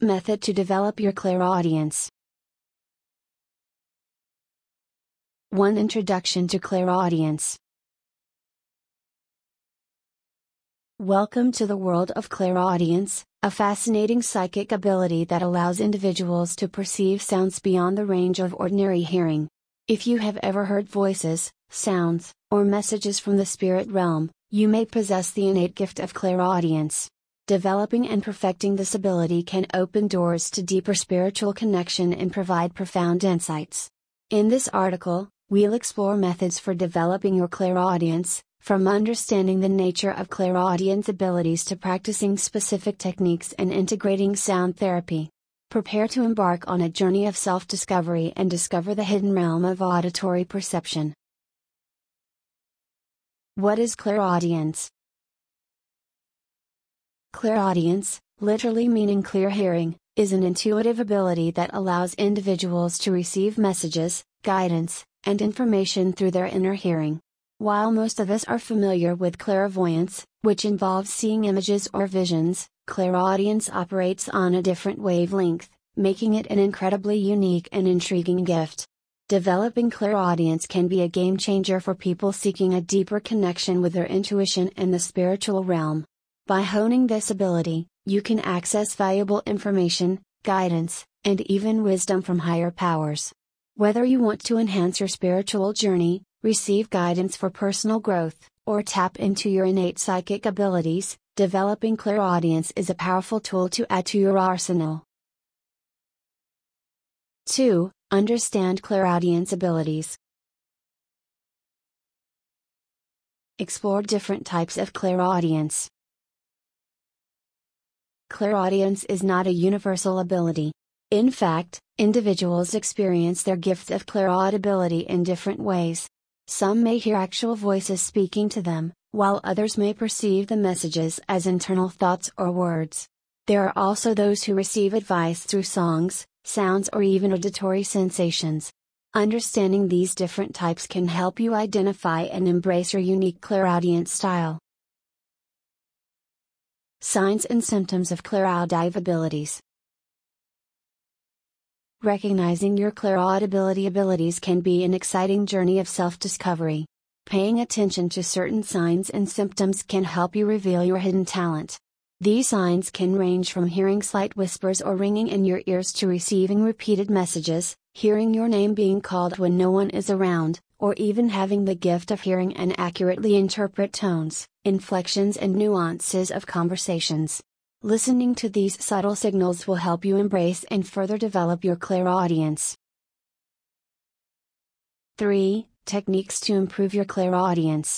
Method to develop your clairaudience. 1. Introduction to clairaudience. Welcome to the world of clairaudience, a fascinating psychic ability that allows individuals to perceive sounds beyond the range of ordinary hearing. If you have ever heard voices, sounds, or messages from the spirit realm, you may possess the innate gift of clairaudience. Developing and perfecting this ability can open doors to deeper spiritual connection and provide profound insights. In this article, we'll explore methods for developing your clairaudience, from understanding the nature of clairaudience abilities to practicing specific techniques and integrating sound therapy. Prepare to embark on a journey of self-discovery and discover the hidden realm of auditory perception. What is clairaudience? Clairaudience, literally meaning clear hearing, is an intuitive ability that allows individuals to receive messages, guidance, and information through their inner hearing. While most of us are familiar with clairvoyance, which involves seeing images or visions, clairaudience operates on a different wavelength, making it an incredibly unique and intriguing gift. Developing clairaudience can be a game changer for people seeking a deeper connection with their intuition and the spiritual realm. By honing this ability, you can access valuable information, guidance, and even wisdom from higher powers. Whether you want to enhance your spiritual journey, receive guidance for personal growth, or tap into your innate psychic abilities, developing clairaudience is a powerful tool to add to your arsenal. 2. Understand clairaudience abilities. Explore different types of clairaudience. Clairaudience is not a universal ability. In fact, individuals experience their gift of clairaudibility in different ways. Some may hear actual voices speaking to them, while others may perceive the messages as internal thoughts or words. There are also those who receive advice through songs, sounds, or even auditory sensations. Understanding these different types can help you identify and embrace your unique clairaudience style. Signs and symptoms of clairaudive abilities. Recognizing your clairaudibility abilities can be an exciting journey of self-discovery. Paying attention to certain signs and symptoms can help you reveal your hidden talent. These signs can range from hearing slight whispers or ringing in your ears to receiving repeated messages, hearing your name being called when no one is around, or even having the gift of hearing and accurately interpret tones, inflections, and nuances of conversations. Listening to these subtle signals will help you embrace and further develop your clairaudience. 3. Techniques to improve your clairaudience.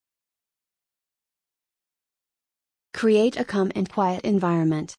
Create a calm and quiet environment.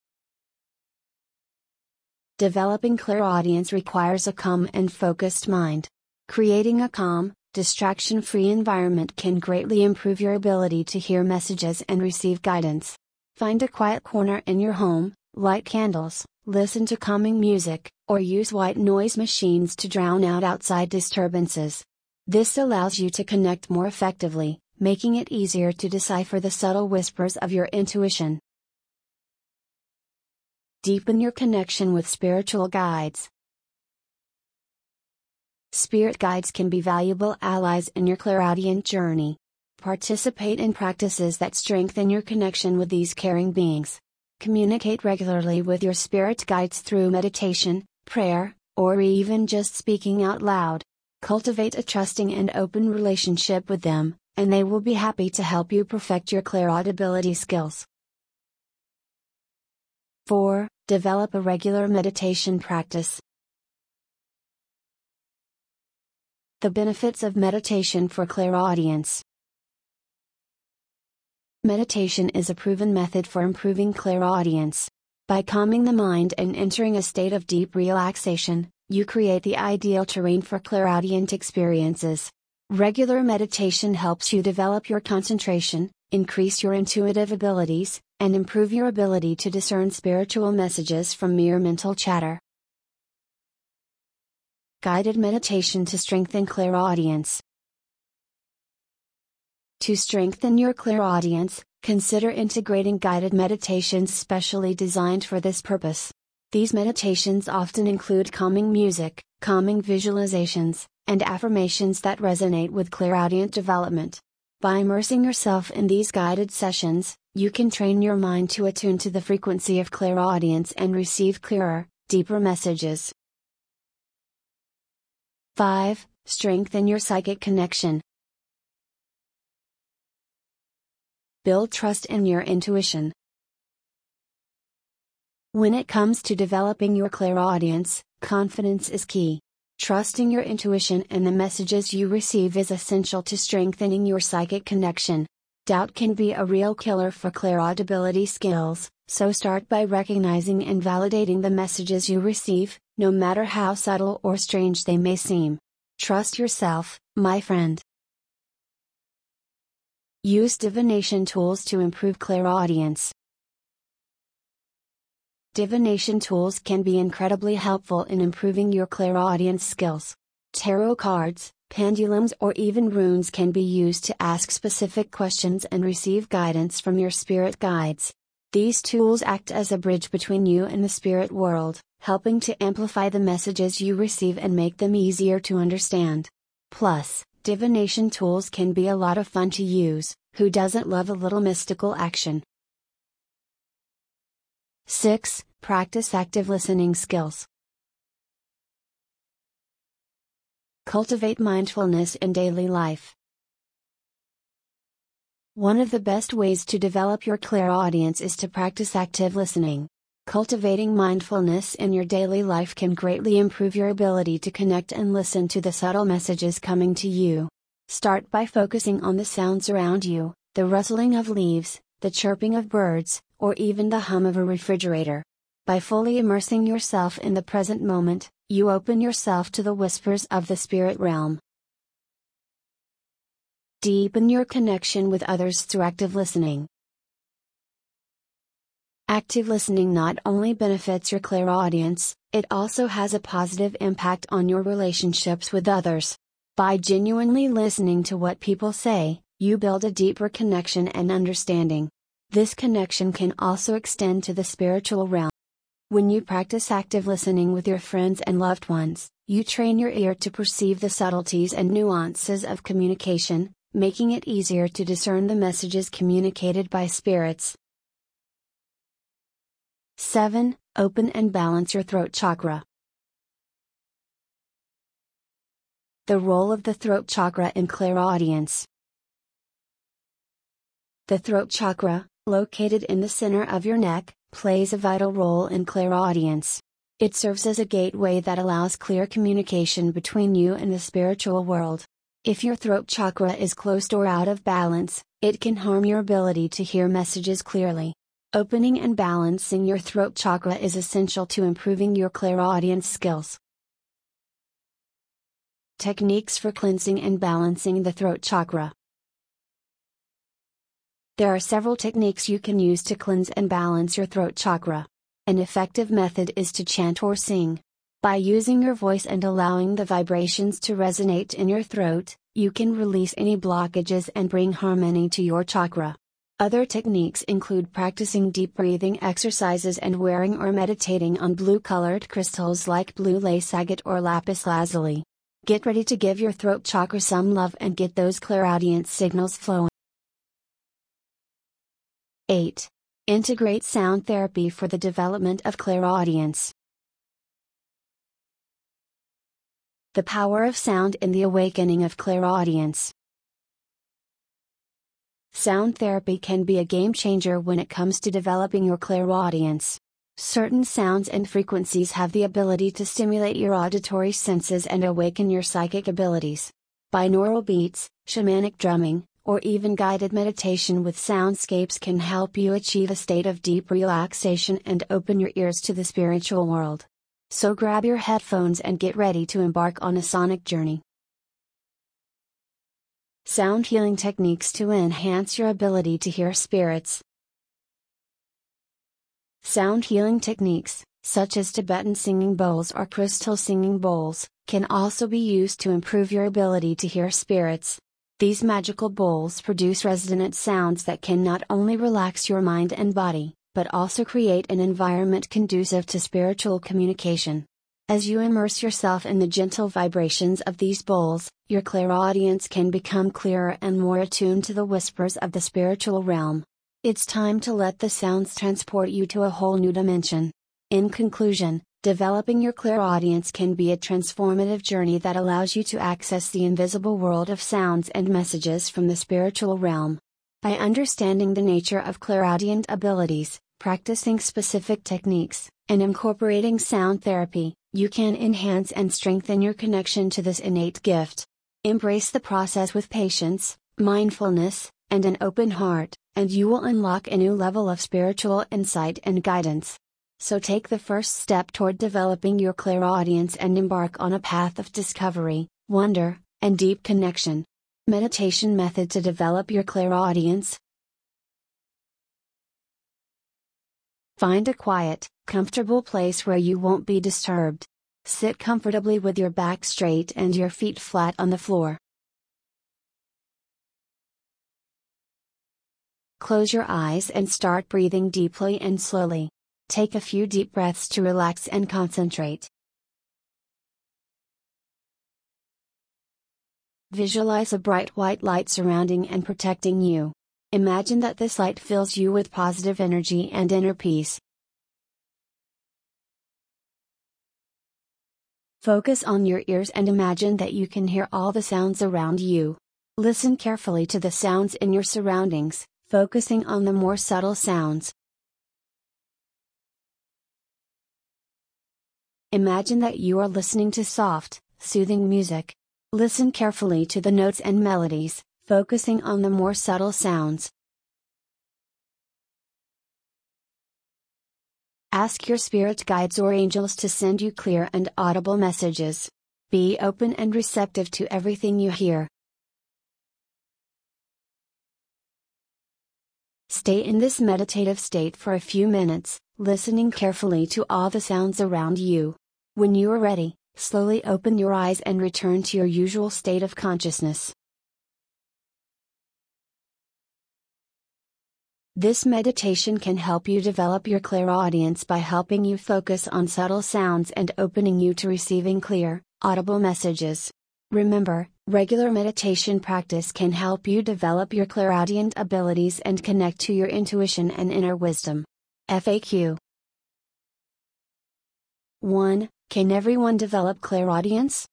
Developing clairaudience requires a calm and focused mind. Creating a calm, distraction-free environment can greatly improve your ability to hear messages and receive guidance. Find a quiet corner in your home, light candles, listen to calming music, or use white noise machines to drown out outside disturbances. This allows you to connect more effectively, making it easier to decipher the subtle whispers of your intuition. Deepen your connection with spiritual guides. Spirit guides can be valuable allies in your clairaudient journey. Participate in practices that strengthen your connection with these caring beings. Communicate regularly with your spirit guides through meditation, prayer, or even just speaking out loud. Cultivate a trusting and open relationship with them, and they will be happy to help you perfect your clairaudibility skills. 4. Develop a regular meditation practice. The benefits of meditation for clairaudience. Meditation is a proven method for improving clairaudience. By calming the mind and entering a state of deep relaxation, you create the ideal terrain for clairaudient experiences. Regular meditation helps you develop your concentration, increase your intuitive abilities, and improve your ability to discern spiritual messages from mere mental chatter. Guided meditation to strengthen clairaudience. To strengthen your clairaudience, consider integrating guided meditations specially designed for this purpose. These meditations often include calming music, calming visualizations, and affirmations that resonate with clairaudient development. By immersing yourself in these guided sessions, you can train your mind to attune to the frequency of clairaudience and receive clearer, deeper messages. 5. Strengthen your psychic connection. Build trust in your intuition. When it comes to developing your clairaudience, confidence is key. Trusting your intuition and the messages you receive is essential to strengthening your psychic connection. Doubt can be a real killer for clairaudibility skills, so start by recognizing and validating the messages you receive, no matter how subtle or strange they may seem. Trust yourself, my friend. Use divination tools to improve clairaudience. Divination tools can be incredibly helpful in improving your clairaudience skills. Tarot cards, pendulums, or even runes can be used to ask specific questions and receive guidance from your spirit guides. These tools act as a bridge between you and the spirit world, helping to amplify the messages you receive and make them easier to understand. Plus, divination tools can be a lot of fun to use. Who doesn't love a little mystical action? 6. Practice active listening skills. Cultivate mindfulness in daily life. One of the best ways to develop your clairaudience is to practice active listening. Cultivating mindfulness in your daily life can greatly improve your ability to connect and listen to the subtle messages coming to you. Start by focusing on the sounds around you, the rustling of leaves, the chirping of birds, or even the hum of a refrigerator. By fully immersing yourself in the present moment, you open yourself to the whispers of the spirit realm. Deepen your connection with others through active listening. Active listening not only benefits your clairaudience, it also has a positive impact on your relationships with others. By genuinely listening to what people say, you build a deeper connection and understanding. This connection can also extend to the spiritual realm. When you practice active listening with your friends and loved ones, you train your ear to perceive the subtleties and nuances of communication, making it easier to discern the messages communicated by spirits. 7. Open and balance your throat chakra. The role of the throat chakra in clairaudience. The throat chakra, located in the center of your neck, plays a vital role in clairaudience. It serves as a gateway that allows clear communication between you and the spiritual world. If your throat chakra is closed or out of balance, it can harm your ability to hear messages clearly. Opening and balancing your throat chakra is essential to improving your clairaudience skills. Techniques for cleansing and balancing the throat chakra. There are several techniques you can use to cleanse and balance your throat chakra. An effective method is to chant or sing. By using your voice and allowing the vibrations to resonate in your throat, you can release any blockages and bring harmony to your chakra. Other techniques include practicing deep breathing exercises and wearing or meditating on blue-colored crystals like blue lace agate or lapis lazuli. Get ready to give your throat chakra some love and get those clairaudience signals flowing. 8. Integrate sound therapy for the development of clairaudience. The power of sound in the awakening of clairaudience. Sound therapy can be a game changer when it comes to developing your clairaudience. Certain sounds and frequencies have the ability to stimulate your auditory senses and awaken your psychic abilities. Binaural beats, shamanic drumming, or even guided meditation with soundscapes can help you achieve a state of deep relaxation and open your ears to the spiritual world. So grab your headphones and get ready to embark on a sonic journey. Sound healing techniques to enhance your ability to hear spirits. Sound healing techniques, such as Tibetan singing bowls or crystal singing bowls, can also be used to improve your ability to hear spirits. These magical bowls produce resonant sounds that can not only relax your mind and body, but also create an environment conducive to spiritual communication. As you immerse yourself in the gentle vibrations of these bowls, your clairaudience can become clearer and more attuned to the whispers of the spiritual realm. It's time to let the sounds transport you to a whole new dimension. In conclusion, developing your clairaudience can be a transformative journey that allows you to access the invisible world of sounds and messages from the spiritual realm. By understanding the nature of clairaudient abilities, practicing specific techniques, and incorporating sound therapy, you can enhance and strengthen your connection to this innate gift. Embrace the process with patience, mindfulness, and an open heart, and you will unlock a new level of spiritual insight and guidance. So take the first step toward developing your clairaudience and embark on a path of discovery, wonder, and deep connection. Meditation method to develop your clairaudience. Find a quiet, comfortable place where you won't be disturbed. Sit comfortably with your back straight and your feet flat on the floor. Close your eyes and start breathing deeply and slowly. Take a few deep breaths to relax and concentrate. Visualize a bright white light surrounding and protecting you. Imagine that this light fills you with positive energy and inner peace. Focus on your ears and imagine that you can hear all the sounds around you. Listen carefully to the sounds in your surroundings, focusing on the more subtle sounds. Imagine that you are listening to soft, soothing music. Listen carefully to the notes and melodies, focusing on the more subtle sounds. Ask your spirit guides or angels to send you clear and audible messages. Be open and receptive to everything you hear. Stay in this meditative state for a few minutes, listening carefully to all the sounds around you. When you are ready, slowly open your eyes and return to your usual state of consciousness. This meditation can help you develop your clairaudience by helping you focus on subtle sounds and opening you to receiving clear, audible messages. Remember, regular meditation practice can help you develop your clairaudient abilities and connect to your intuition and inner wisdom. FAQ 1. Can everyone develop clairaudience?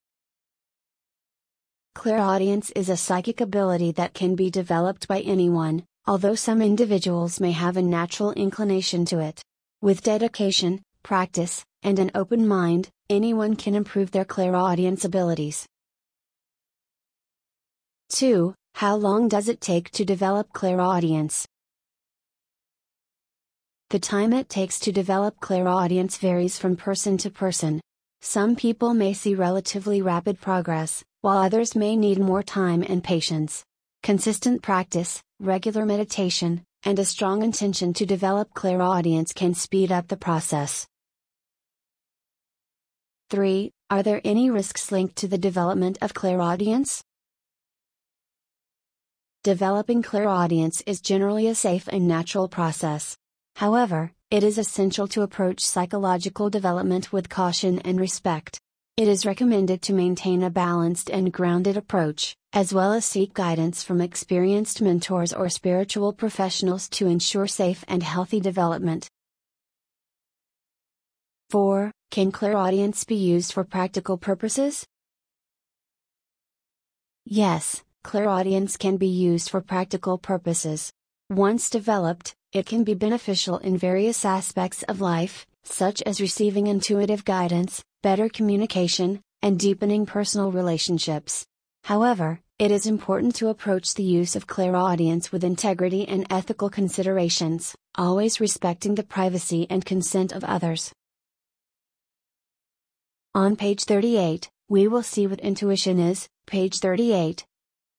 Clairaudience is a psychic ability that can be developed by anyone, although some individuals may have a natural inclination to it. With dedication, practice, and an open mind, anyone can improve their clairaudience abilities. 2. How long does it take to develop clairaudience? The time it takes to develop clairaudience varies from person to person. Some people may see relatively rapid progress, while others may need more time and patience. Consistent practice, regular meditation, and a strong intention to develop clairaudience can speed up the process. 3. Are there any risks linked to the development of clairaudience? Developing clairaudience is generally a safe and natural process. However, it is essential to approach psychological development with caution and respect. It is recommended to maintain a balanced and grounded approach, as well as seek guidance from experienced mentors or spiritual professionals to ensure safe and healthy development. 4. Can clairaudience be used for practical purposes? Yes, clairaudience can be used for practical purposes. Once developed, it can be beneficial in various aspects of life, such as receiving intuitive guidance, better communication, and deepening personal relationships. However, it is important to approach the use of clairaudience with integrity and ethical considerations, always respecting the privacy and consent of others. On page 38, we will see what intuition is. Page 38,